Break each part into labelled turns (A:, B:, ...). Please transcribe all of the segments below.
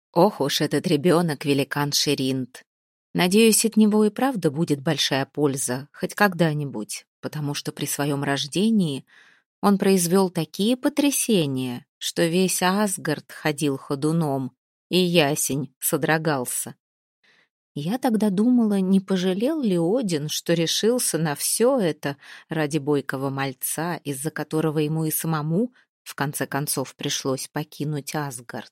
A: Ох уж этот ребенок, великан Ширинт. Надеюсь, от него и правда будет большая польза, хоть когда-нибудь, потому что при своем рождении он произвел такие потрясения, что весь Асгард ходил ходуном, и ясень содрогался. Я тогда думала, не пожалел ли Один, что решился на все это ради бойкого мальца, из-за которого ему и самому, в конце концов, пришлось покинуть Асгард.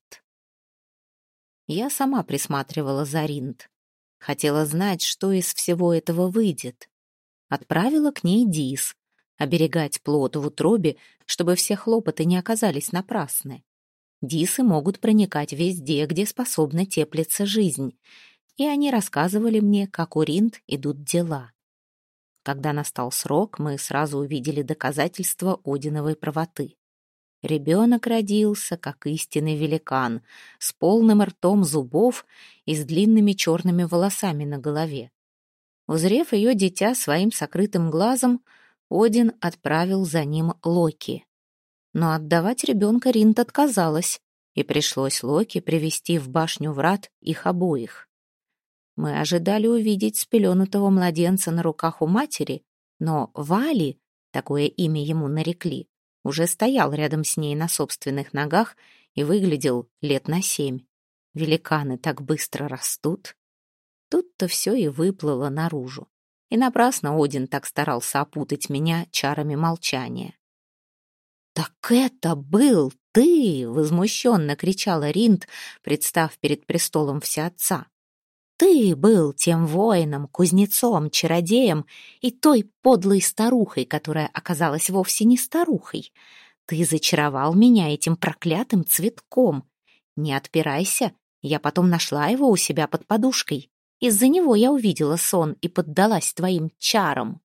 A: Я сама присматривала за Ринд. Хотела знать, что из всего этого выйдет. Отправила к ней Дис, оберегать плод в утробе, чтобы все хлопоты не оказались напрасны. Дисы могут проникать везде, где способна теплиться жизнь, и они рассказывали мне, как у Ринд идут дела. Когда настал срок, мы сразу увидели доказательства Одиновой правоты. Ребенок родился, как истинный великан, с полным ртом зубов и с длинными черными волосами на голове. Узрев ее дитя своим сокрытым глазом, Один отправил за ним Локи. Но отдавать ребенка Ринд отказалась, и пришлось Локи привести в башню врат их обоих. Мы ожидали увидеть спеленутого младенца на руках у матери, но Вали, такое имя ему нарекли, уже стоял рядом с ней на собственных ногах и выглядел лет на 7. Великаны так быстро растут. Тут-то все и выплыло наружу. И напрасно Один так старался опутать меня чарами молчания. «Так это был ты!» — возмущенно кричала Ринд, представ перед престолом всеотца. «Ты был тем воином, кузнецом, чародеем и той подлой старухой, которая оказалась вовсе не старухой. Ты зачаровал меня этим проклятым цветком. Не отпирайся, я потом нашла его у себя под подушкой. Из-за него я увидела сон и поддалась твоим чарам».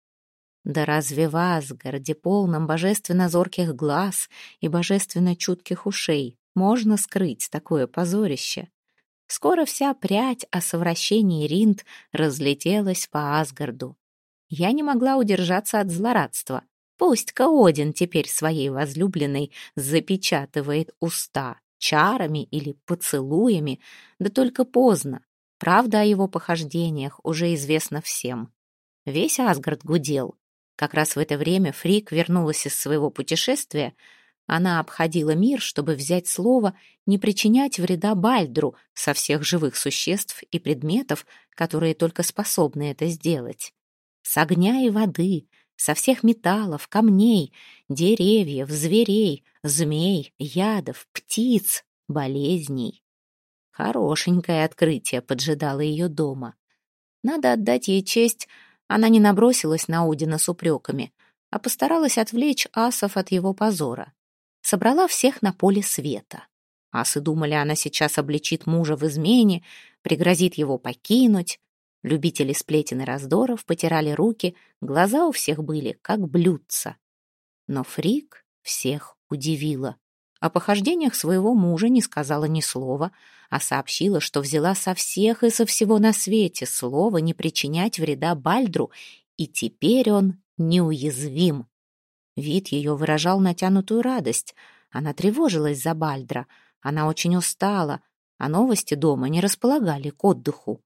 A: Да разве в Асгарде, полном божественно зорких глаз и божественно чутких ушей, можно скрыть такое позорище? Скоро вся прядь о совращении Ринд разлетелась по Асгарду. Я не могла удержаться от злорадства. Пусть-ка Один теперь своей возлюбленной запечатывает уста чарами или поцелуями, да только поздно. Правда о его похождениях уже известна всем. Весь Асгард гудел. Как раз в это время Фрик вернулась из своего путешествия. Она обходила мир, чтобы взять слово не причинять вреда Бальдру со всех живых существ и предметов, которые только способны это сделать. С огня и воды, со всех металлов, камней, деревьев, зверей, змей, ядов, птиц, болезней. Хорошенькое открытие поджидало ее дома. Надо отдать ей честь, она не набросилась на Одина с упреками, а постаралась отвлечь асов от его позора. Собрала всех на поле света. Асы думали, она сейчас обличит мужа в измене, пригрозит его покинуть. Любители сплетен и раздоров потирали руки, глаза у всех были, как блюдца. Но Фрик всех удивила. О похождениях своего мужа не сказала ни слова, а сообщила, что взяла со всех и со всего на свете слово не причинять вреда Бальдру, и теперь он неуязвим. Вид ее выражал натянутую радость. Она тревожилась за Бальдра. Она очень устала, а новости дома не располагали к отдыху.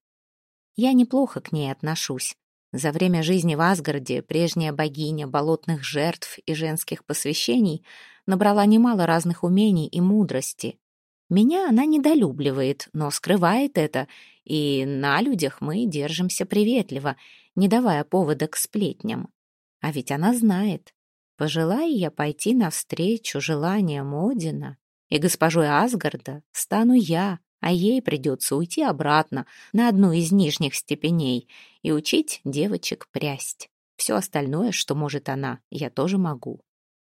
A: Я неплохо к ней отношусь. За время жизни в Асгарде прежняя богиня болотных жертв и женских посвящений набрала немало разных умений и мудрости. Меня она недолюбливает, но скрывает это, и на людях мы держимся приветливо, не давая повода к сплетням. А ведь она знает. Пожелая я пойти навстречу желаниям Одина, и госпожой Асгарда стану я, а ей придется уйти обратно на одну из нижних степеней и учить девочек прясть. Все остальное, что может она, я тоже могу.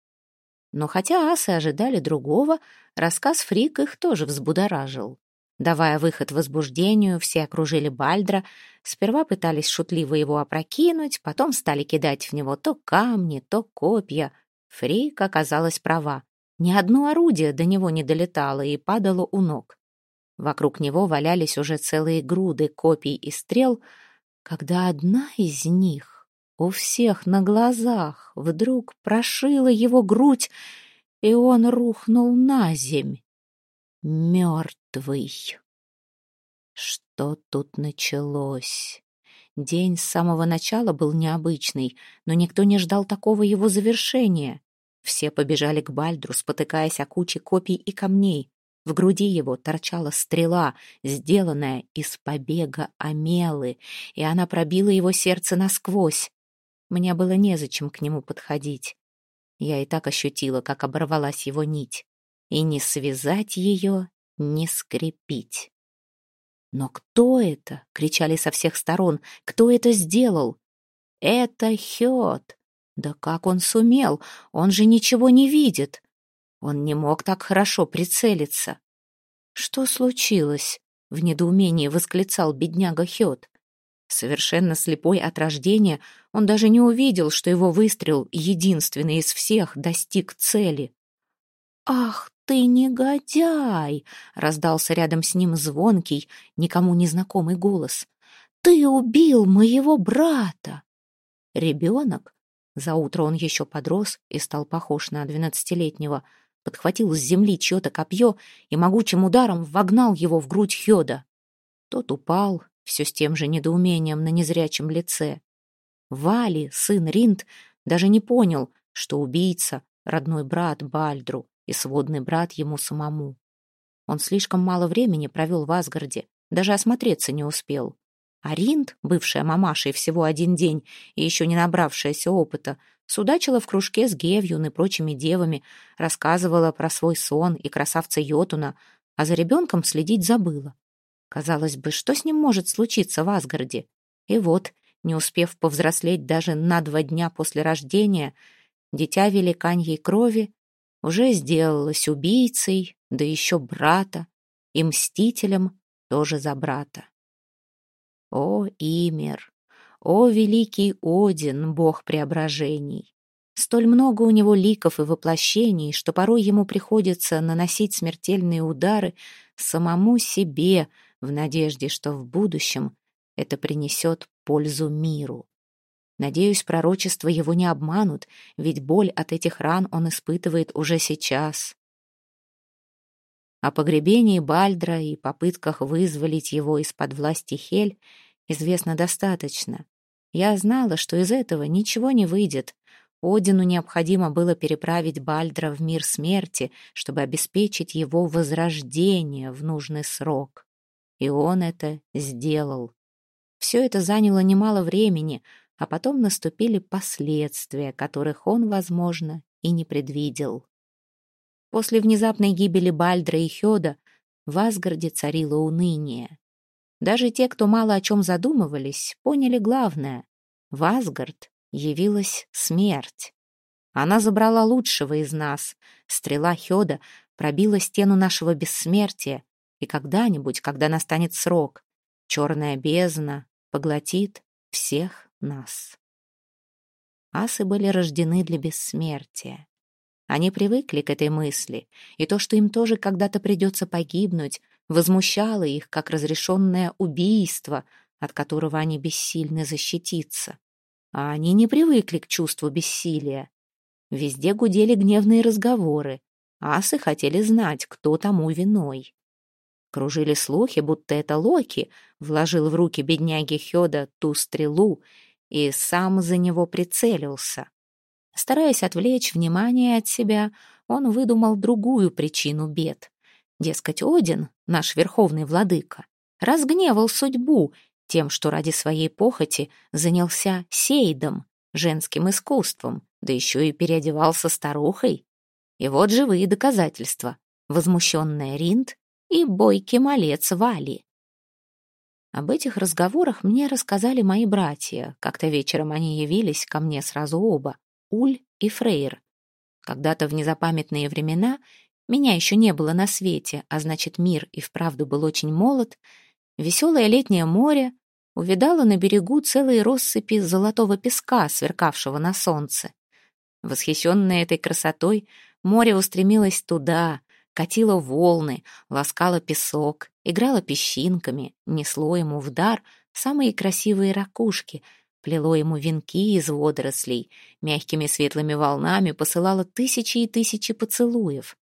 A: Но хотя асы ожидали другого, рассказ Фрик их тоже взбудоражил. Давая выход возбуждению, все окружили Бальдра, сперва пытались шутливо его опрокинуть, потом стали кидать в него то камни, то копья. Фрик оказалась права. Ни одно орудие до него не долетало и падало у ног. Вокруг него валялись уже целые груды копий и стрел, когда одна из них у всех на глазах вдруг прошила его грудь, и он рухнул на земь. мертвый. Что тут началось? День с самого начала был необычный, но никто не ждал такого его завершения. Все побежали к Бальдру, спотыкаясь о куче копий и камней. В груди его торчала стрела, сделанная из побега Амелы, и она пробила его сердце насквозь. Мне было незачем к нему подходить. Я и так ощутила, как оборвалась его нить. И не связать ее, не скрепить. «Но кто это?» — кричали со всех сторон. «Кто это сделал?» «Это Хёд!» «Да как он сумел? Он же ничего не видит!» Он не мог так хорошо прицелиться. «Что случилось?» — в недоумении восклицал бедняга Хёд. Совершенно слепой от рождения, он даже не увидел, что его выстрел, единственный из всех, достиг цели. «Ах ты негодяй!» — раздался рядом с ним звонкий, никому незнакомый голос. «Ты убил моего брата!» Ребенок, за утро он еще подрос и стал похож на 12-летнего, подхватил с земли чье-то копье и могучим ударом вогнал его в грудь Хёда. Тот упал, все с тем же недоумением на незрячем лице. Вали, сын Ринд, даже не понял, что убийца — родной брат Бальдру и сводный брат ему самому. Он слишком мало времени провел в Асгарде, даже осмотреться не успел. А Ринд, бывшая мамашей всего один день и еще не набравшаяся опыта, судачила в кружке с Гевьюн и прочими девами, рассказывала про свой сон и красавца Йотуна, а за ребенком следить забыла. Казалось бы, что с ним может случиться в Асгарде? И вот, не успев повзрослеть даже на 2 дня после рождения, дитя великаньей крови уже сделалось убийцей, да еще брата, и мстителем тоже за брата. О, Ymir! О, великий Один, бог преображений! Столь много у него ликов и воплощений, что порой ему приходится наносить смертельные удары самому себе, в надежде, что в будущем это принесет пользу миру. Надеюсь, пророчества его не обманут, ведь боль от этих ран он испытывает уже сейчас. О погребении Бальдра и попытках вызволить его из-под власти Хель известно достаточно. Я знала, что из этого ничего не выйдет. Одину необходимо было переправить Бальдра в мир смерти, чтобы обеспечить его возрождение в нужный срок. И он это сделал. Все это заняло немало времени, а потом наступили последствия, которых он, возможно, и не предвидел. После внезапной гибели Бальдра и Хёда в Асгарде царило уныние. Даже те, кто мало о чем задумывались, поняли главное. В Асгард явилась смерть. Она забрала лучшего из нас. Стрела Хёда пробила стену нашего бессмертия, и когда-нибудь, когда настанет срок, черная бездна поглотит всех нас. Асы были рождены для бессмертия. Они привыкли к этой мысли, и то, что им тоже когда-то придется погибнуть, возмущало их, как разрешенное убийство, от которого они бессильны защититься. А они не привыкли к чувству бессилия. Везде гудели гневные разговоры. Асы хотели знать, кто тому виной. Кружили слухи, будто это Локи вложил в руки бедняги Хёда ту стрелу и сам за него прицелился. Стараясь отвлечь внимание от себя, он выдумал другую причину бед. Дескать, Один, наш верховный владыка, разгневал судьбу тем, что ради своей похоти занялся сейдом, женским искусством, да еще и переодевался старухой. И вот живые доказательства: возмущенная Ринд и бойкий малец Вали. Об этих разговорах мне рассказали мои братья. Как-то вечером они явились ко мне сразу оба, Уль и Фрейр. Когда-то в незапамятные времена, меня еще не было на свете, а значит, мир и вправду был очень молод, веселое летнее море увидало на берегу целые россыпи золотого песка, сверкавшего на солнце. Восхищенное этой красотой, море устремилось туда, катило волны, ласкало песок, играло песчинками, несло ему в дар самые красивые ракушки, плело ему венки из водорослей, мягкими светлыми волнами посылало тысячи и тысячи поцелуев.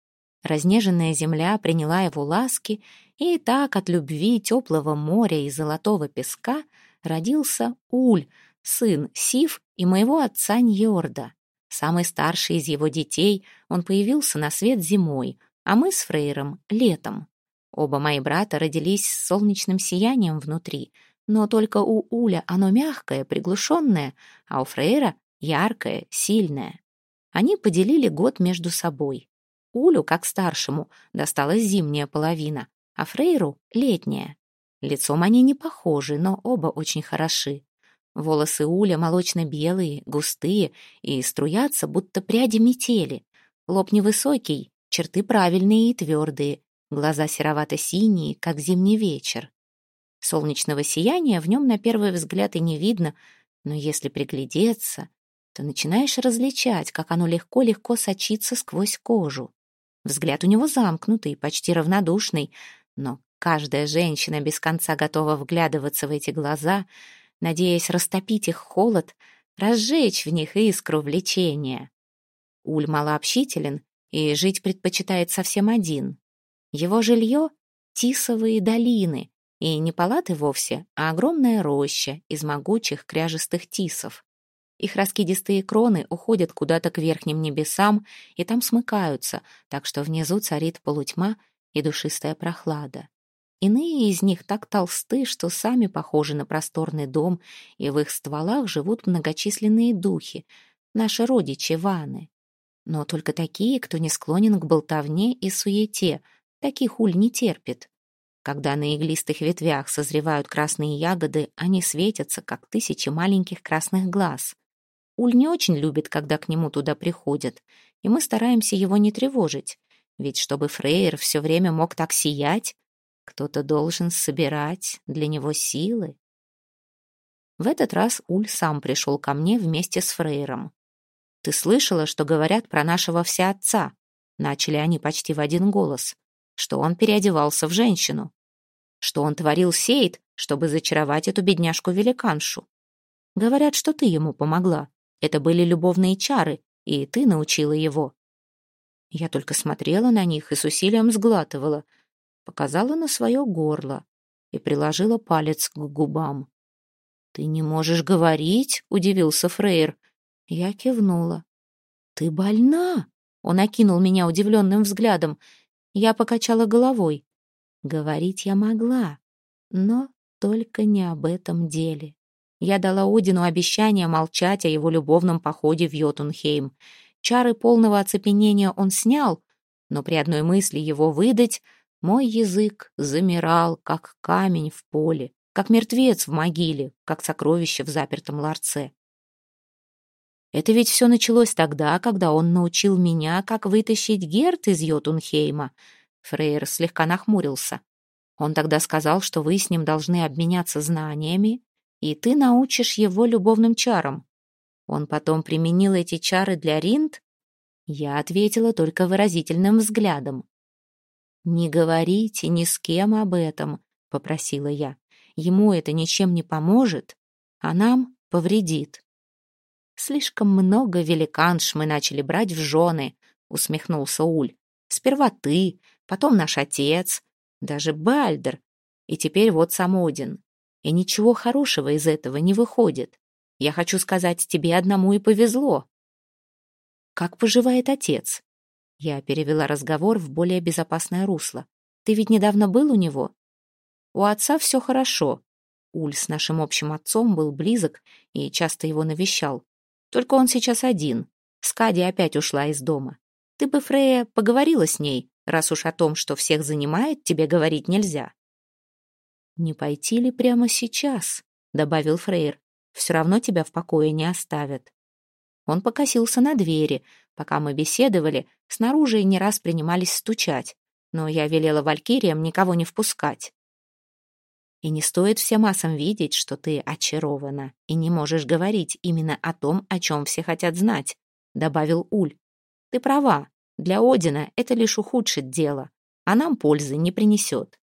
A: Разнеженная земля приняла его ласки, и так от любви теплого моря и золотого песка родился Уль, сын Сиф и моего отца Ньорда. Самый старший из его детей, он появился на свет зимой, а мы с Фрейром — летом. Оба мои брата родились с солнечным сиянием внутри, но только у Уля оно мягкое, приглушенное, а у Фрейра — яркое, сильное. Они поделили год между собой. Улю, как старшему, досталась зимняя половина, а Фрейру — летняя. Лицом они не похожи, но оба очень хороши. Волосы Уля молочно-белые, густые и струятся, будто пряди метели. Лоб невысокий, черты правильные и твердые, глаза серовато-синие, как зимний вечер. Солнечного сияния в нем на первый взгляд и не видно, но если приглядеться, то начинаешь различать, как оно легко-легко сочится сквозь кожу. Взгляд у него замкнутый, почти равнодушный, но каждая женщина без конца готова вглядываться в эти глаза, надеясь растопить их холод, разжечь в них искру влечения. Уль малообщителен и жить предпочитает совсем один. Его жилье — тисовые долины, и не палаты вовсе, а огромная роща из могучих кряжестых тисов. Их раскидистые кроны уходят куда-то к верхним небесам и там смыкаются, так что внизу царит полутьма и душистая прохлада. Иные из них так толсты, что сами похожи на просторный дом, и в их стволах живут многочисленные духи, наши родичи ваны. Но только такие, кто не склонен к болтовне и суете, таких Уль не терпит. Когда на иглистых ветвях созревают красные ягоды, они светятся, как тысячи маленьких красных глаз. Уль не очень любит, когда к нему туда приходят, и мы стараемся его не тревожить, ведь чтобы Фрейр все время мог так сиять, кто-то должен собирать для него силы. В этот раз Уль сам пришел ко мне вместе с Фрейром. «Ты слышала, что говорят про нашего всеотца?» Начали они почти в один голос. Что он переодевался в женщину. Что он творил сеет, чтобы зачаровать эту бедняжку-великаншу. Говорят, что ты ему помогла. Это были любовные чары, и ты научила его. Я только смотрела на них и с усилием сглатывала, показала на свое горло и приложила палец к губам. «Ты не можешь говорить?» — удивился Фрейр. Я кивнула. «Ты больна?» — он окинул меня удивленным взглядом. Я покачала головой. Говорить я могла, но только не об этом деле. Я дала Одину обещание молчать о его любовном походе в Йотунхейм. Чары полного оцепенения он снял, но при одной мысли его выдать мой язык замирал, как камень в поле, как мертвец в могиле, как сокровище в запертом ларце. Это ведь все началось тогда, когда он научил меня, как вытащить Герт из Йотунхейма. Фрейр слегка нахмурился. Он тогда сказал, что вы с ним должны обменяться знаниями, и ты научишь его любовным чарам. Он потом применил эти чары для Ринд? Я ответила только выразительным взглядом. «Не говорите ни с кем об этом», — попросила я. «Ему это ничем не поможет, а нам повредит». «Слишком много великанш мы начали брать в жены», — усмехнулся Уль. «Сперва ты, потом наш отец, даже Бальдер, и теперь вот сам Один. И ничего хорошего из этого не выходит. Я хочу сказать, тебе одному и повезло». «Как поживает отец?» Я перевела разговор в более безопасное русло. «Ты ведь недавно был у него?» «У отца все хорошо». Уль с нашим общим отцом был близок и часто его навещал. Только он сейчас один. Скади опять ушла из дома. Ты бы, Фрея, поговорила с ней, раз уж о том, что всех занимает, тебе говорить нельзя. «Не пойти ли прямо сейчас?» — добавил Фрейр. «Все равно тебя в покое не оставят». Он покосился на двери. Пока мы беседовали, снаружи не раз принимались стучать, но я велела валькириям никого не впускать. «И не стоит всем массам видеть, что ты очарована и не можешь говорить именно о том, о чем все хотят знать», — добавил Уль. «Ты права, для Одина это лишь ухудшит дело, а нам пользы не принесет».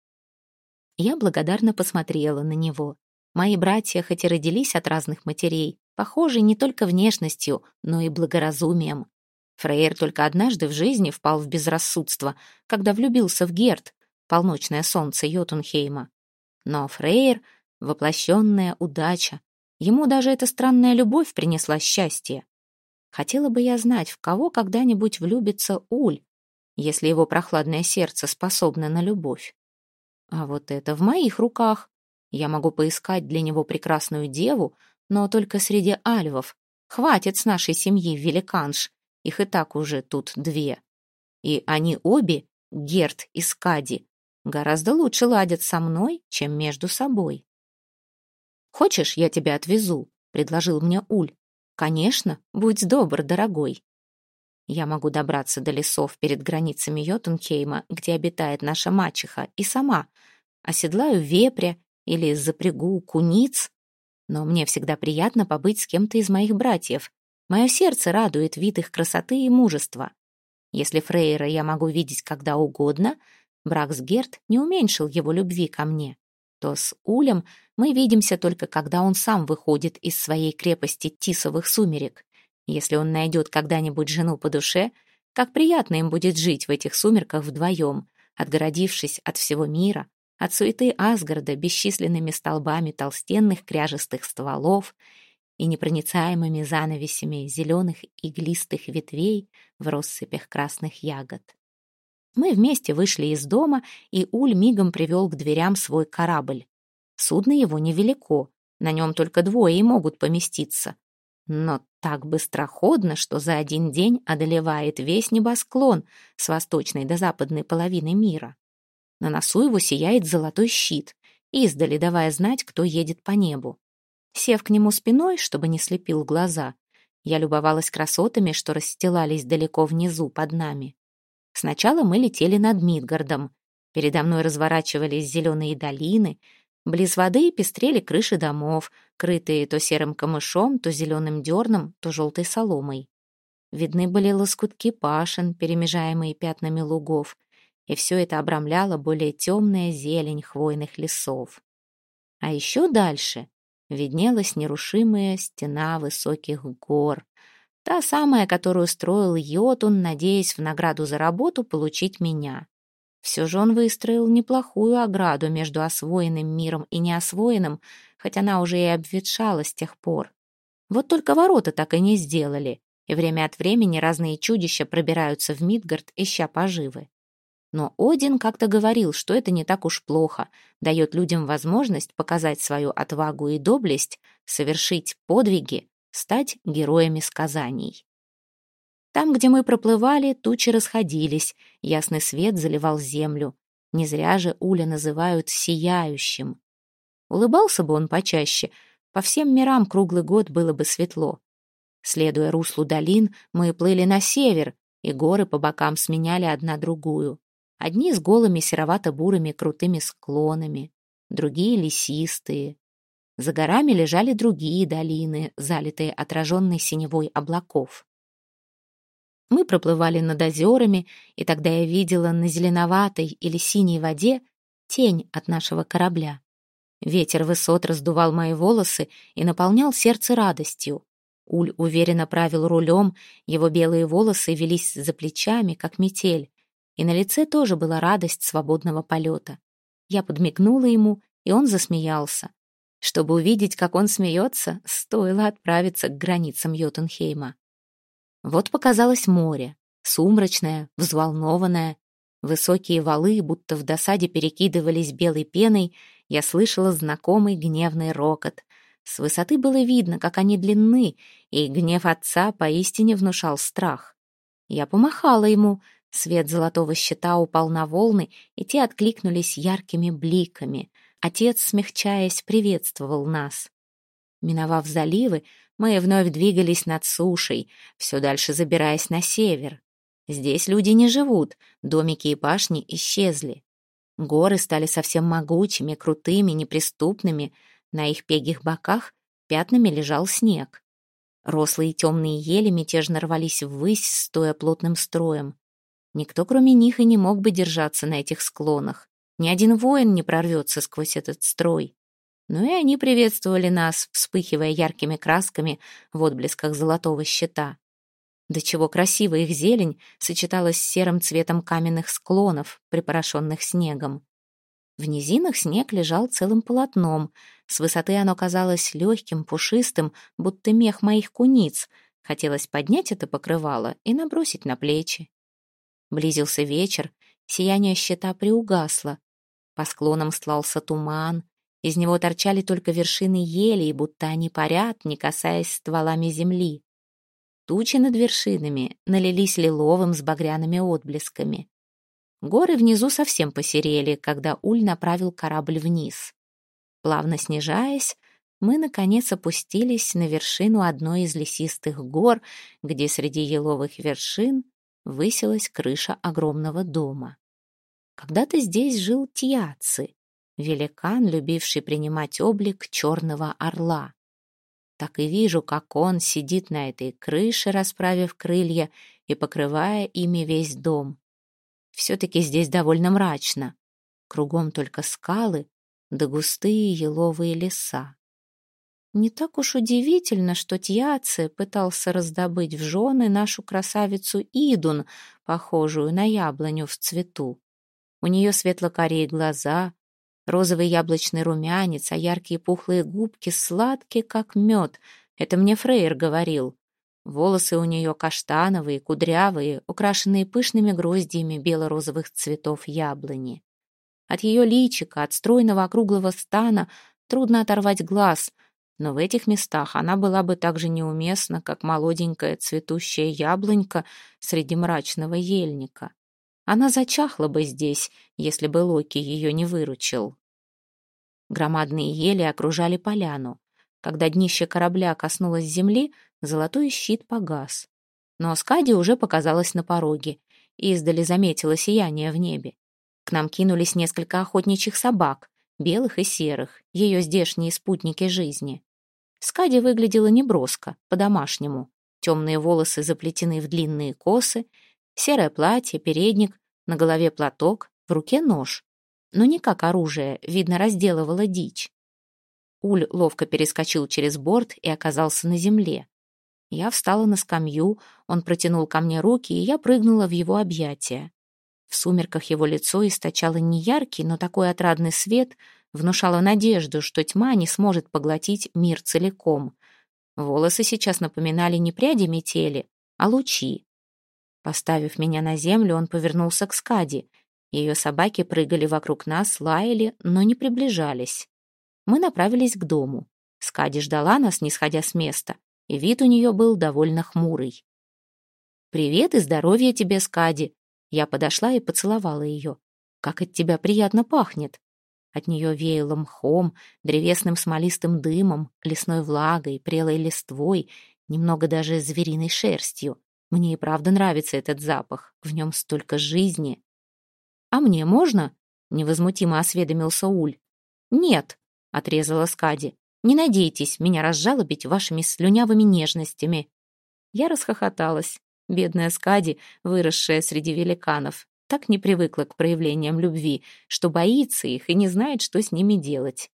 A: Я благодарно посмотрела на него. Мои братья, хоть и родились от разных матерей, похожи не только внешностью, но и благоразумием. Фрейр только однажды в жизни впал в безрассудство, когда влюбился в Герт, полночное солнце Йотунхейма. Но Фрейр — воплощенная удача. Ему даже эта странная любовь принесла счастье. Хотела бы я знать, в кого когда-нибудь влюбится Уль, если его прохладное сердце способно на любовь. А вот это в моих руках. Я могу поискать для него прекрасную деву, но только среди альвов. Хватит с нашей семьи великанш, их и так уже тут 2. И они обе, Герт и Скади, гораздо лучше ладят со мной, чем между собой. «Хочешь, я тебя отвезу?» — предложил мне Уль. «Конечно, будь добр, дорогой». Я могу добраться до лесов перед границами Йотунхейма, где обитает наша мачеха, и сама оседлаю вепря или запрягу куниц, но мне всегда приятно побыть с кем-то из моих братьев. Мое сердце радует вид их красоты и мужества. Если Фрейра я могу видеть когда угодно, брак с Герт не уменьшил его любви ко мне, то с Улем мы видимся только когда он сам выходит из своей крепости тисовых сумерек. Если он найдет когда-нибудь жену по душе, как приятно им будет жить в этих сумерках вдвоем, отгородившись от всего мира, от суеты Асгарда бесчисленными столбами толстенных кряжестых стволов и непроницаемыми занавесями зеленых иглистых ветвей в россыпях красных ягод. Мы вместе вышли из дома, и Уль мигом привел к дверям свой корабль. Судно его невелико, на нем только 2 и могут поместиться. Но так быстроходно, что за один день одолевает весь небосклон с восточной до западной половины мира. На носу его сияет золотой щит, издали давая знать, кто едет по небу. Сев к нему спиной, чтобы не слепил глаза, я любовалась красотами, что расстилались далеко внизу под нами. Сначала мы летели над Мидгардом. Передо мной разворачивались зеленые долины. Близ воды пестрели крыши домов, крытые то серым камышом, то зеленым дерном, то желтой соломой. Видны были лоскутки пашен, перемежаемые пятнами лугов, и все это обрамляла более темная зелень хвойных лесов. А еще дальше виднелась нерушимая стена высоких гор, та самая, которую строил Йотун, надеясь в награду за работу получить меня. Все же он выстроил неплохую ограду между освоенным миром и неосвоенным, хоть она уже и обветшала с тех пор. Вот только ворота так и не сделали, и время от времени разные чудища пробираются в Мидгард, ища поживы. Но Один как-то говорил, что это не так уж плохо, дает людям возможность показать свою отвагу и доблесть, совершить подвиги, стать героями сказаний. Там, где мы проплывали, тучи расходились, ясный свет заливал землю. Не зря же Уля называют «сияющим». Улыбался бы он почаще, по всем мирам круглый год было бы светло. Следуя руслу долин, мы плыли на север, и горы по бокам сменяли одна другую. Одни с голыми серовато-бурыми крутыми склонами, другие лесистые. За горами лежали другие долины, залитые отраженной синевой облаков. Мы проплывали над озерами, и тогда я видела на зеленоватой или синей воде тень от нашего корабля. Ветер высот раздувал мои волосы и наполнял сердце радостью. Уль уверенно правил рулем, его белые волосы велись за плечами, как метель, и на лице тоже была радость свободного полета. Я подмигнула ему, и он засмеялся. Чтобы увидеть, как он смеется, стоило отправиться к границам Йотунхейма. Вот показалось море, сумрачное, взволнованное. Высокие валы, будто в досаде перекидывались белой пеной, я слышала знакомый гневный рокот. С высоты было видно, как они длинны, и гнев отца поистине внушал страх. Я помахала ему, свет золотого щита упал на волны, и те откликнулись яркими бликами. Отец, смягчаясь, приветствовал нас. Миновав заливы, мы вновь двигались над сушей, все дальше забираясь на север. Здесь люди не живут, домики и пашни исчезли. Горы стали совсем могучими, крутыми, неприступными. На их пегих боках пятнами лежал снег. Рослые темные ели мятежно рвались ввысь, стоя плотным строем. Никто, кроме них, и не мог бы держаться на этих склонах. Ни один воин не прорвется сквозь этот строй. Но и они приветствовали нас, вспыхивая яркими красками в отблесках золотого щита. До чего красиво их зелень сочеталась с серым цветом каменных склонов, припорошенных снегом. В низинах снег лежал целым полотном. С высоты оно казалось легким, пушистым, будто мех моих куниц. Хотелось поднять это покрывало и набросить на плечи. Близился вечер, сияние щита приугасло. По склонам стлался туман. Из него торчали только вершины елей, будто они парят, не касаясь стволами земли. Тучи над вершинами налились лиловым с багряными отблесками. Горы внизу совсем посерели, когда Уль направил корабль вниз. Плавно снижаясь, мы, наконец, опустились на вершину одной из лесистых гор, где среди еловых вершин высилась крыша огромного дома. Когда-то здесь жил Тьяци, великан, любивший принимать облик черного орла. Так и вижу, как он сидит на этой крыше, расправив крылья и покрывая ими весь дом. Все-таки здесь довольно мрачно. Кругом только скалы да густые еловые леса. Не так уж удивительно, что Тьяци пытался раздобыть в жены нашу красавицу Идун, похожую на яблоню в цвету. У нее светло-карие глаза, розовый яблочный румянец, а яркие пухлые губки сладкие, как мед. Это мне Фрейр говорил. Волосы у нее каштановые, кудрявые, украшенные пышными гроздьями бело-розовых цветов яблони. От ее личика, от стройного округлого стана трудно оторвать глаз, но в этих местах она была бы так же неуместна, как молоденькая цветущая яблонька среди мрачного ельника. Она зачахла бы здесь, если бы Локи ее не выручил. Громадные ели окружали поляну. Когда днище корабля коснулось земли, золотой щит погас. Но Скади уже показалась на пороге и издали заметила сияние в небе. К нам кинулись несколько охотничьих собак, белых и серых, ее здешние спутники жизни. Скади выглядела неброско, по-домашнему. Темные волосы заплетены в длинные косы, серое платье, передник, на голове платок, в руке нож. Но не как оружие, видно, разделывала дичь. Уль ловко перескочил через борт и оказался на земле. Я встала на скамью, он протянул ко мне руки, и я прыгнула в его объятия. В сумерках его лицо источало неяркий, но такой отрадный свет, внушало надежду, что тьма не сможет поглотить мир целиком. Волосы сейчас напоминали не пряди метели, а лучи. Поставив меня на землю, он повернулся к Скади. Ее собаки прыгали вокруг нас, лаяли, но не приближались. Мы направились к дому. Скади ждала нас, не сходя с места, и вид у нее был довольно хмурый. «Привет и здоровья тебе, Скади!» Я подошла и поцеловала ее. «Как от тебя приятно пахнет!» От нее веяло мхом, древесным смолистым дымом, лесной влагой, прелой листвой, немного даже звериной шерстью. Мне и правда нравится этот запах, в нем столько жизни. «А мне можно?» — невозмутимо осведомился Уль. «Нет», — отрезала Скади, — «не надейтесь меня разжалобить вашими слюнявыми нежностями». Я расхохоталась. Бедная Скади, выросшая среди великанов, так не привыкла к проявлениям любви, что боится их и не знает, что с ними делать.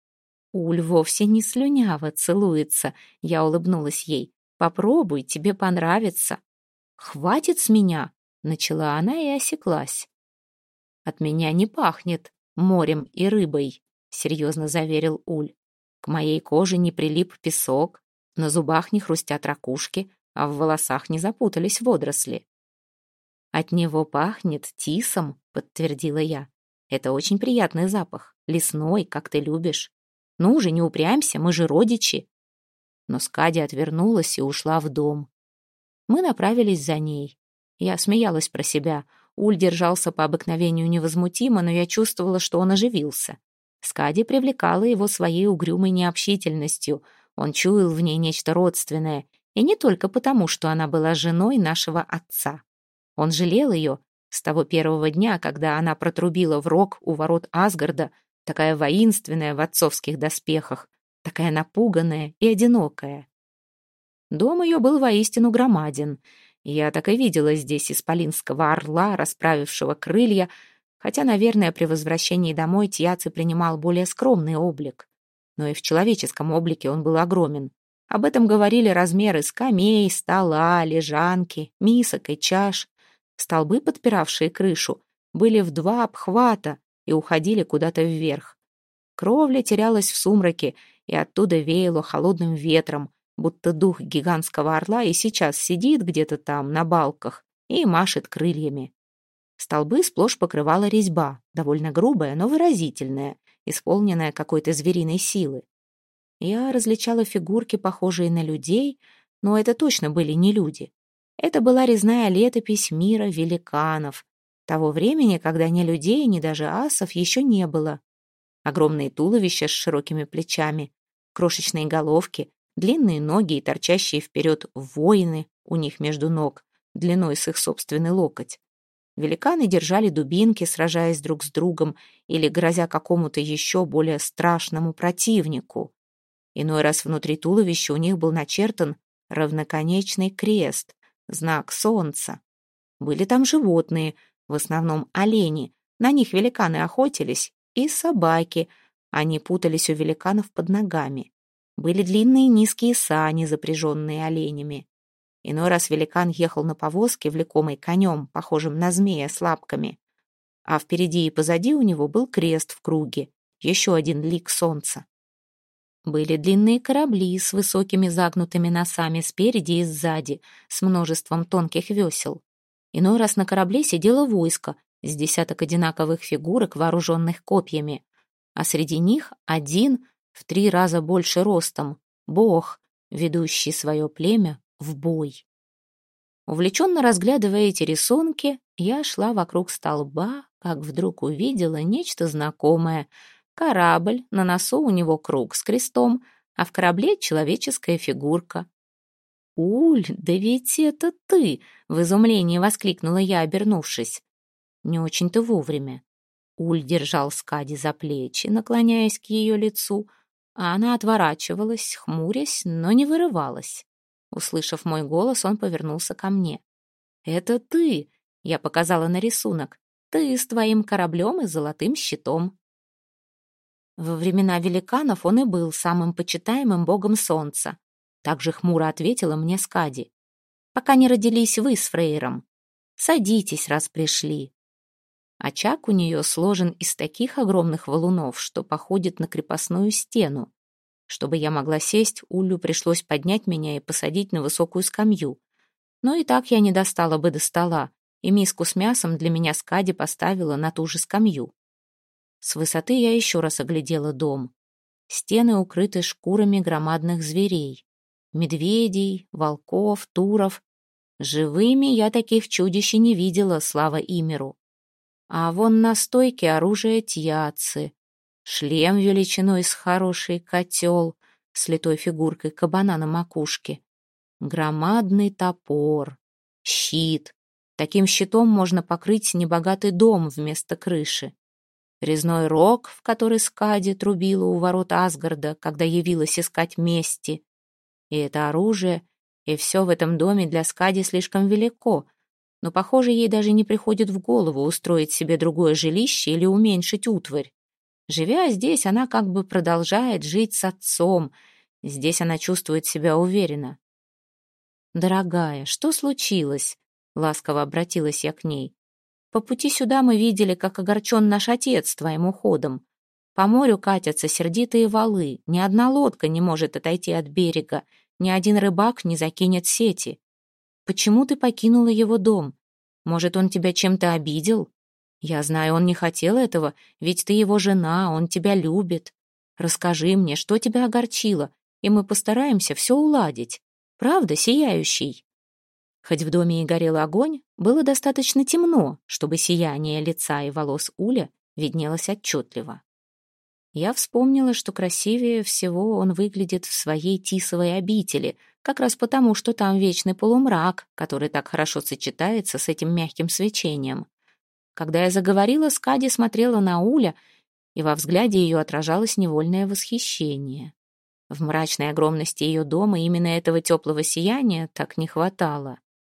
A: «Уль вовсе не слюняво целуется», — я улыбнулась ей. «Попробуй, тебе понравится». «Хватит с меня», — начала она и осеклась. «От меня не пахнет морем и рыбой», — серьезно заверил Уль. «К моей коже не прилип песок, на зубах не хрустят ракушки, а в волосах не запутались водоросли». «От него пахнет тисом», — подтвердила я. «Это очень приятный запах, лесной, как ты любишь. Ну уже не упрямься, мы же родичи». Но Скади отвернулась и ушла в дом. Мы направились за ней. Я смеялась про себя. Уль держался по обыкновению невозмутимо, но я чувствовала, что он оживился. Скади привлекала его своей угрюмой необщительностью. Он чуял в ней нечто родственное, и не только потому, что она была женой нашего отца. Он жалел ее с того первого дня, когда она протрубила в рог у ворот Асгарда, такая воинственная в отцовских доспехах, такая напуганная и одинокая. Дом ее был воистину громаден. Я так и видела здесь исполинского орла, расправившего крылья, хотя, наверное, при возвращении домой Тьяци принимал более скромный облик. Но и в человеческом облике он был огромен. Об этом говорили размеры скамей, стола, лежанки, мисок и чаш. Столбы, подпиравшие крышу, были в 2 обхвата и уходили куда-то вверх. Кровля терялась в сумраке, и оттуда веяло холодным ветром, будто дух гигантского орла и сейчас сидит где-то там, на балках, и машет крыльями. Столбы сплошь покрывала резьба, довольно грубая, но выразительная, исполненная какой-то звериной силы. Я различала фигурки, похожие на людей, но это точно были не люди. Это была резная летопись мира великанов, того времени, когда ни людей, ни даже асов еще не было. Огромные туловища с широкими плечами, крошечные головки, длинные ноги и торчащие вперед воины у них между ног, длиной с их собственный локоть. Великаны держали дубинки, сражаясь друг с другом или грозя какому-то еще более страшному противнику. Иной раз внутри туловища у них был начертан равноконечный крест, знак солнца. Были там животные, в основном олени, на них великаны охотились, и собаки, они путались у великанов под ногами. Были длинные низкие сани, запряженные оленями. Иной раз великан ехал на повозке, влекомой конем, похожим на змея с лапками. А впереди и позади у него был крест в круге, еще один лик солнца. Были длинные корабли с высокими загнутыми носами спереди и сзади, с множеством тонких весел. Иной раз на корабле сидело войско, с десяток одинаковых фигурок, вооруженных копьями, а среди них один в 3 раза больше ростом, бог, ведущий свое племя в бой. Увлеченно разглядывая эти рисунки, я шла вокруг столба, как вдруг увидела нечто знакомое. Корабль, на носу у него круг с крестом, а в корабле человеческая фигурка. «Уль, да ведь это ты!» — в изумлении воскликнула я, обернувшись. Не очень-то вовремя. Уль держал Скади за плечи, наклоняясь к ее лицу, а она отворачивалась, хмурясь, но не вырывалась. Услышав мой голос, он повернулся ко мне. «Это ты!» — я показала на рисунок. «Ты с твоим кораблем и золотым щитом». Во времена великанов он и был самым почитаемым богом солнца. Так же хмуро ответила мне Скади. «Пока не родились вы с Фрейром. Садитесь, раз пришли». Очаг у нее сложен из таких огромных валунов, что походит на крепостную стену. Чтобы я могла сесть, Уллю пришлось поднять меня и посадить на высокую скамью. Но и так я не достала бы до стола, и миску с мясом для меня Скади поставила на ту же скамью. С высоты я еще раз оглядела дом. Стены укрыты шкурами громадных зверей. Медведей, волков, туров. Живыми я таких чудищ и не видела, слава Имеру. А вон на стойке оружие тьяцы. Шлем величиной с хороший котел с литой фигуркой кабана на макушке. Громадный топор. Щит. Таким щитом можно покрыть небогатый дом вместо крыши. Резной рог, в который Скади трубила у ворот Асгарда, когда явилась искать мести. И это оружие, и все в этом доме для Скади слишком велико, но, похоже, ей даже не приходит в голову устроить себе другое жилище или уменьшить утварь. Живя здесь, она как бы продолжает жить с отцом. Здесь она чувствует себя уверенно. «Дорогая, что случилось?» — ласково обратилась я к ней. «По пути сюда мы видели, как огорчен наш отец твоим уходом. По морю катятся сердитые валы, ни одна лодка не может отойти от берега, ни один рыбак не закинет сети. Почему ты покинула его дом? Может, он тебя чем-то обидел? Я знаю, он не хотел этого, ведь ты его жена, он тебя любит. Расскажи мне, что тебя огорчило, и мы постараемся все уладить. Правда, сияющий?» Хоть в доме и горел огонь, было достаточно темно, чтобы сияние лица и волос Уля виднелось отчетливо. Я вспомнила, что красивее всего он выглядит в своей тисовой обители, как раз потому, что там вечный полумрак, который так хорошо сочетается с этим мягким свечением. Когда я заговорила, Скади смотрела на Уля, и во взгляде ее отражалось невольное восхищение. В мрачной огромности ее дома именно этого теплого сияния так не хватало.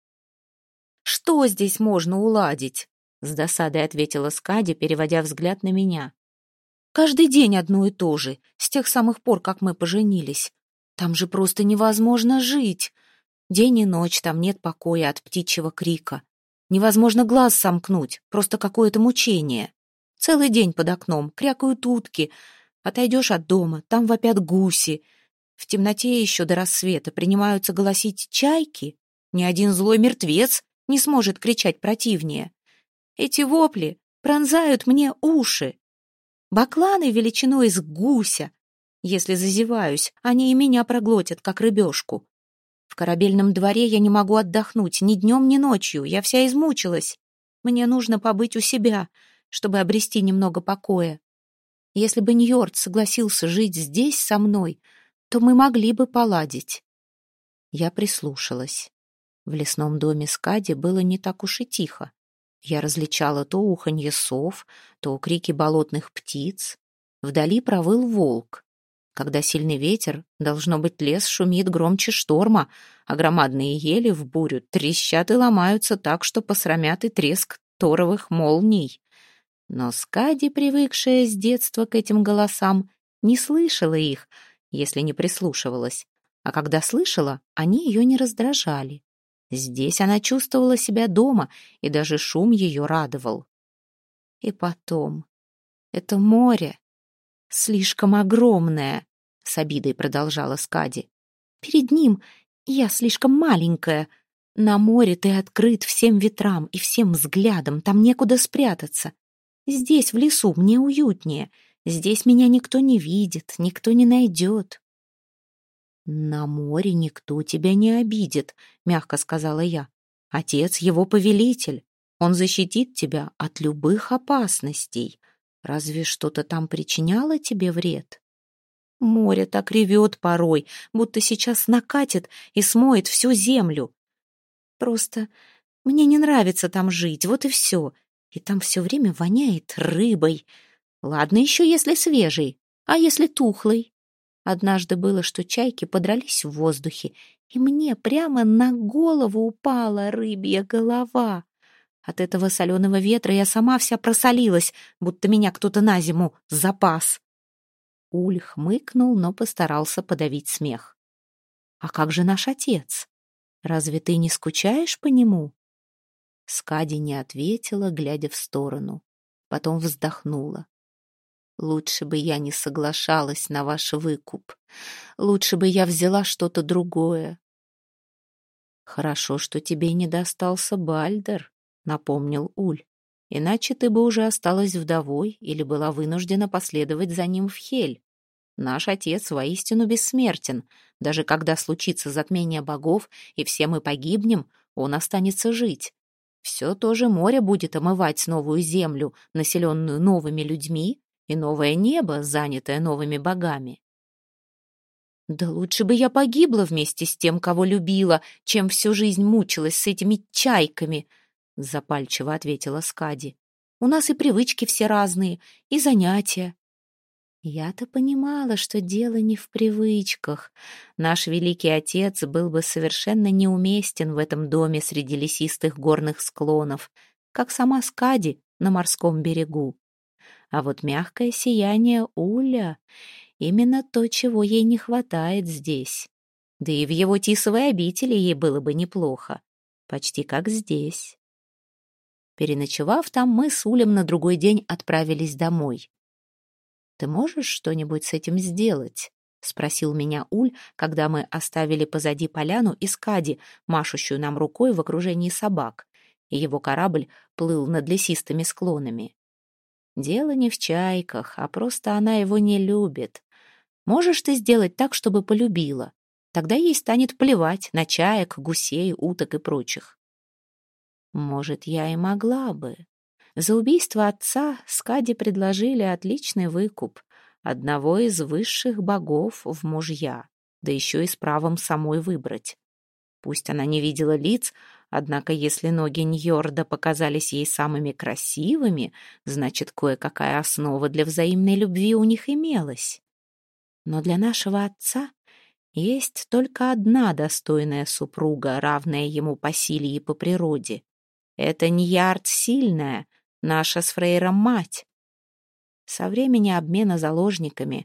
A: «Что здесь можно уладить?» — с досадой ответила Скади, переводя взгляд на меня. «Каждый день одно и то же, с тех самых пор, как мы поженились. Там же просто невозможно жить. День и ночь там нет покоя от птичьего крика. Невозможно глаз сомкнуть, просто какое-то мучение. Целый день под окном крякают утки. Отойдешь от дома, там вопят гуси. В темноте еще до рассвета принимаются голосить чайки. Ни один злой мертвец не сможет кричать противнее. Эти вопли пронзают мне уши. Бакланы величиной с гуся. Если зазеваюсь, они и меня проглотят, как рыбешку. В корабельном дворе я не могу отдохнуть ни днем, ни ночью. Я вся измучилась. Мне нужно побыть у себя, чтобы обрести немного покоя. Если бы Ньорд согласился жить здесь со мной, то мы могли бы поладить. Я прислушалась. В лесном доме Скади было не так уж и тихо. Я различала то уханье сов, то крики болотных птиц. Вдали провыл волк. Когда сильный ветер, должно быть, лес шумит громче шторма, а громадные ели в бурю трещат и ломаются так, что посрамят и треск торовых молний. Но Скади, привыкшая с детства к этим голосам, не слышала их, если не прислушивалась, а когда слышала, они ее не раздражали. Здесь она чувствовала себя дома, и даже шум ее радовал. И потом, это море слишком огромное, с обидой продолжала Скади. Перед ним я слишком маленькая. На море ты открыт всем ветрам и всем взглядам, там некуда спрятаться. Здесь, в лесу, мне уютнее. Здесь меня никто не видит, никто не найдет. «На море никто тебя не обидит», — мягко сказала я. «Отец его повелитель. Он защитит тебя от любых опасностей. Разве что-то там причиняло тебе вред?» Море так ревет порой, будто сейчас накатит и смоет всю землю. Просто мне не нравится там жить, вот и все. И там все время воняет рыбой. Ладно еще, если свежей, а если тухлой? Однажды было, что чайки подрались в воздухе, и мне прямо на голову упала рыбья голова. От этого соленого ветра я сама вся просолилась, будто меня кто-то на зиму запас. Уль хмыкнул, но постарался подавить смех. «А как же наш отец? Разве ты не скучаешь по нему?» Скади не ответила, глядя в сторону. Потом вздохнула. «Лучше бы я не соглашалась на ваш выкуп. Лучше бы я взяла что-то другое». «Хорошо, что тебе не достался Бальдер», — напомнил Уль. «Иначе ты бы уже осталась вдовой или была вынуждена последовать за ним в Хель. Наш отец воистину бессмертен. Даже когда случится затмение богов, и все мы погибнем, он останется жить. Все то же море будет омывать новую землю, населенную новыми людьми, и новое небо, занятое новыми богами. Да лучше бы я погибла вместе с тем, кого любила, чем всю жизнь мучилась с этими чайками, запальчиво ответила Скади. У нас и привычки все разные, и занятия. Я-то понимала, что дело не в привычках. Наш великий отец был бы совершенно неуместен в этом доме среди лесистых горных склонов, как сама Скади на морском берегу. А вот мягкое сияние Уля — именно то, чего ей не хватает здесь. Да и в его тисовой обители ей было бы неплохо. Почти как здесь. Переночевав там, мы с Улем на другой день отправились домой. «Ты можешь что-нибудь с этим сделать?» — спросил меня Уль, когда мы оставили позади поляну и Скади, машущую нам рукой в окружении собак, и его корабль плыл над лесистыми склонами. Дело не в чайках, а просто она его не любит. Можешь ты сделать так, чтобы полюбила? Тогда ей станет плевать на чаек, гусей, уток и прочих. Может, я и могла бы. За убийство отца Скади предложили отличный выкуп, одного из высших богов в мужья, да еще и с правом самой выбрать. Пусть она не видела лиц, однако если ноги Ньорда показались ей самыми красивыми, значит, кое-какая основа для взаимной любви у них имелась. Но для нашего отца есть только одна достойная супруга, равная ему по силе и по природе. Это Ньярд сильная, наша с Фрейром мать. Со времени обмена заложниками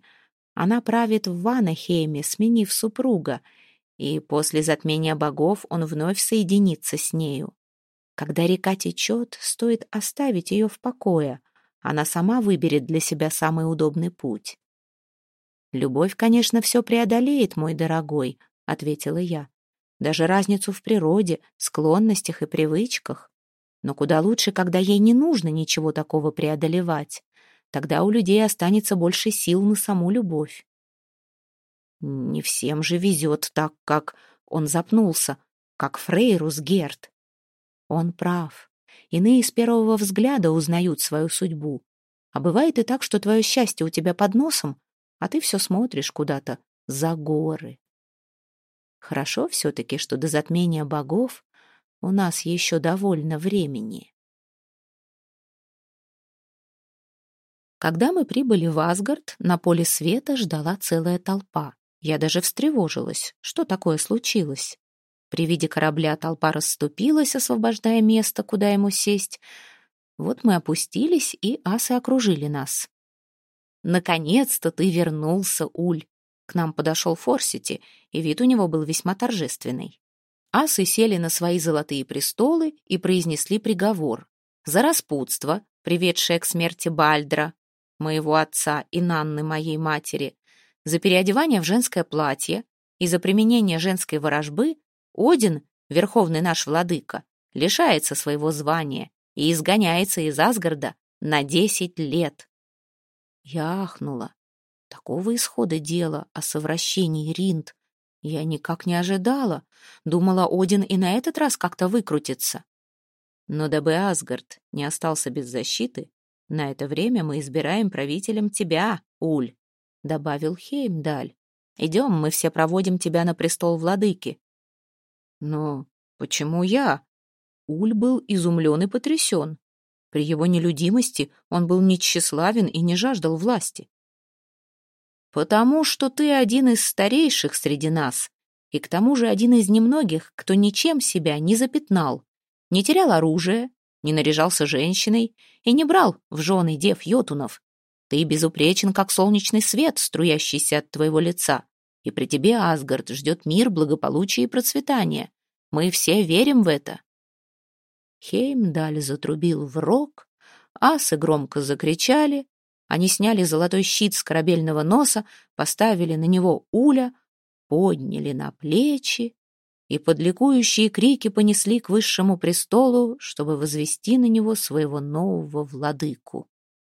A: Она правит в Ванахейме, сменив супруга, и после затмения богов он вновь соединится с нею. Когда река течет, стоит оставить ее в покое. Она сама выберет для себя самый удобный путь. «Любовь, конечно, все преодолеет, мой дорогой», — ответила я. «Даже разницу в природе, склонностях и привычках. Но куда лучше, когда ей не нужно ничего такого преодолевать. Тогда у людей останется больше сил на саму любовь». «Не всем же везет так, как...» Он запнулся, как Фрейрус Герт. Он прав. Иные с первого взгляда узнают свою судьбу. А бывает и так, что твое счастье у тебя под носом, а ты все смотришь куда-то за горы. Хорошо все-таки, что до затмения богов у нас еще довольно времени. Когда мы прибыли в Асгард, на поле света ждала целая толпа. Я даже встревожилась. Что такое случилось? При виде корабля толпа расступилась, освобождая место, куда ему сесть. Вот мы опустились, и асы окружили нас. «Наконец-то ты вернулся, Уль!» К нам подошел Форсити, и вид у него был весьма торжественный. Асы сели на свои золотые престолы и произнесли приговор. За распутство, приведшее к смерти Бальдра, моего отца, и Нанны, моей матери, за переодевание в женское платье и за применение женской ворожбы Один, верховный наш владыка, лишается своего звания и изгоняется из Асгарда на 10 лет. Я ахнула. Такого исхода дела о совращении Ринд я никак не ожидала. Думала, Один и на этот раз как-то выкрутится. Но дабы Асгард не остался без защиты, на это время мы избираем правителем тебя, Уль, — добавил Хеймдаль. Идем, мы все проводим тебя на престол владыки. Но почему я? Уль был изумлен и потрясен. При его нелюдимости он был не тщеславен и не жаждал власти. «Потому что ты один из старейших среди нас, и к тому же один из немногих, кто ничем себя не запятнал, не терял оружие, не наряжался женщиной и не брал в жены дев йотунов. Ты безупречен, как солнечный свет, струящийся от твоего лица, и при тебе Асгард ждет мир, благополучие и процветание. Мы все верим в это». Хеймдаль затрубил в рог, асы громко закричали. Они сняли золотой щит с корабельного носа, поставили на него Уля, подняли на плечи и под ликующие крики понесли к высшему престолу, чтобы возвести на него своего нового владыку.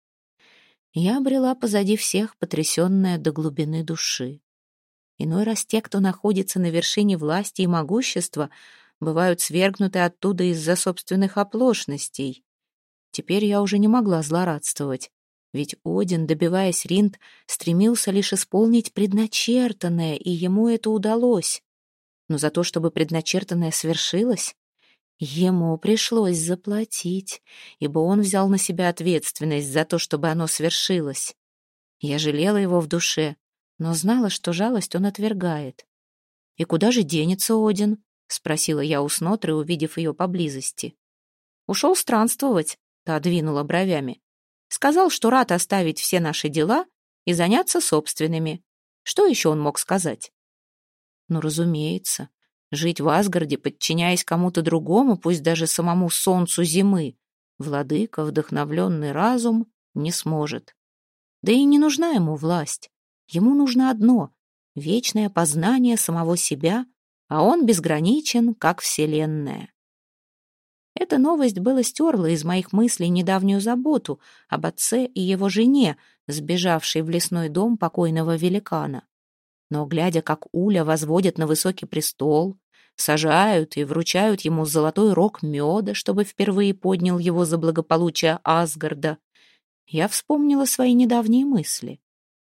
A: Я брела позади всех, потрясенная до глубины души. Иной раз те, кто находится на вершине власти и могущества, бывают свергнуты оттуда из-за собственных оплошностей. Теперь я уже не могла злорадствовать. Ведь Один, добиваясь Ринд, стремился лишь исполнить предначертанное, и ему это удалось. Но за то, чтобы предначертанное свершилось, ему пришлось заплатить, ибо он взял на себя ответственность за то, чтобы оно свершилось. Я жалела его в душе, но знала, что жалость он отвергает. «И куда же денется Один?» — спросила я у Снотры, увидев ее поблизости. «Ушел странствовать», — та двинула бровями. «Сказал, что рад оставить все наши дела и заняться собственными. Что еще он мог сказать?» «Ну, разумеется, жить в Асгарде, подчиняясь кому-то другому, пусть даже самому солнцу зимы, владыка, вдохновленный разум, не сможет. Да и не нужна ему власть. Ему нужно одно — вечное познание самого себя, а он безграничен, как вселенная». Эта новость была стерла из моих мыслей недавнюю заботу об отце и его жене, сбежавшей в лесной дом покойного великана. Но, глядя, как Уля возводят на высокий престол, сажают и вручают ему золотой рог меда, чтобы впервые поднял его за благополучие Асгарда, я вспомнила свои недавние мысли.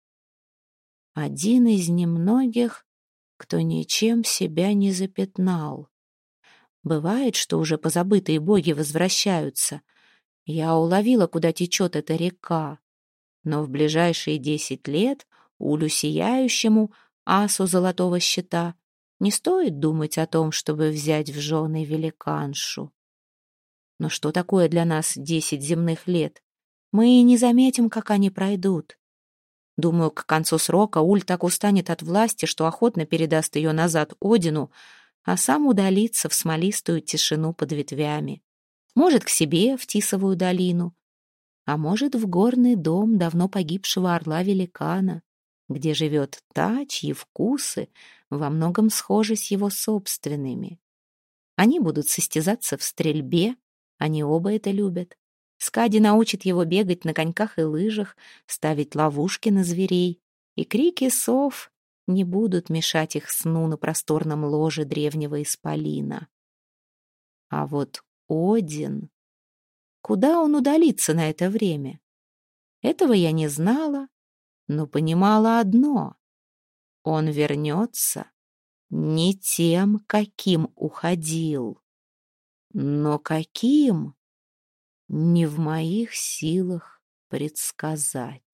A: Один из немногих, кто ничем себя не запятнал. Бывает, что уже позабытые боги возвращаются. Я уловила, куда течет эта река. Но в ближайшие 10 лет Улю Сияющему, асу золотого щита, не стоит думать о том, чтобы взять в жены великаншу. Но что такое для нас 10 земных лет? Мы и не заметим, как они пройдут. Думаю, к концу срока Уль так устанет от власти, что охотно передаст ее назад Одину, а сам удалится в смолистую тишину под ветвями. Может, к себе в Тисовую долину, а может, в горный дом давно погибшего орла-великана, где живет та, чьи вкусы во многом схожи с его собственными. Они будут состязаться в стрельбе, они оба это любят. Скади научит его бегать на коньках и лыжах, ставить ловушки на зверей, и крики сов не будут мешать их сну на просторном ложе древнего исполина. А вот Один... Куда он удалится на это время? Этого я не знала, но понимала одно. Он вернется не тем, каким уходил. Но каким? Не в моих силах предсказать.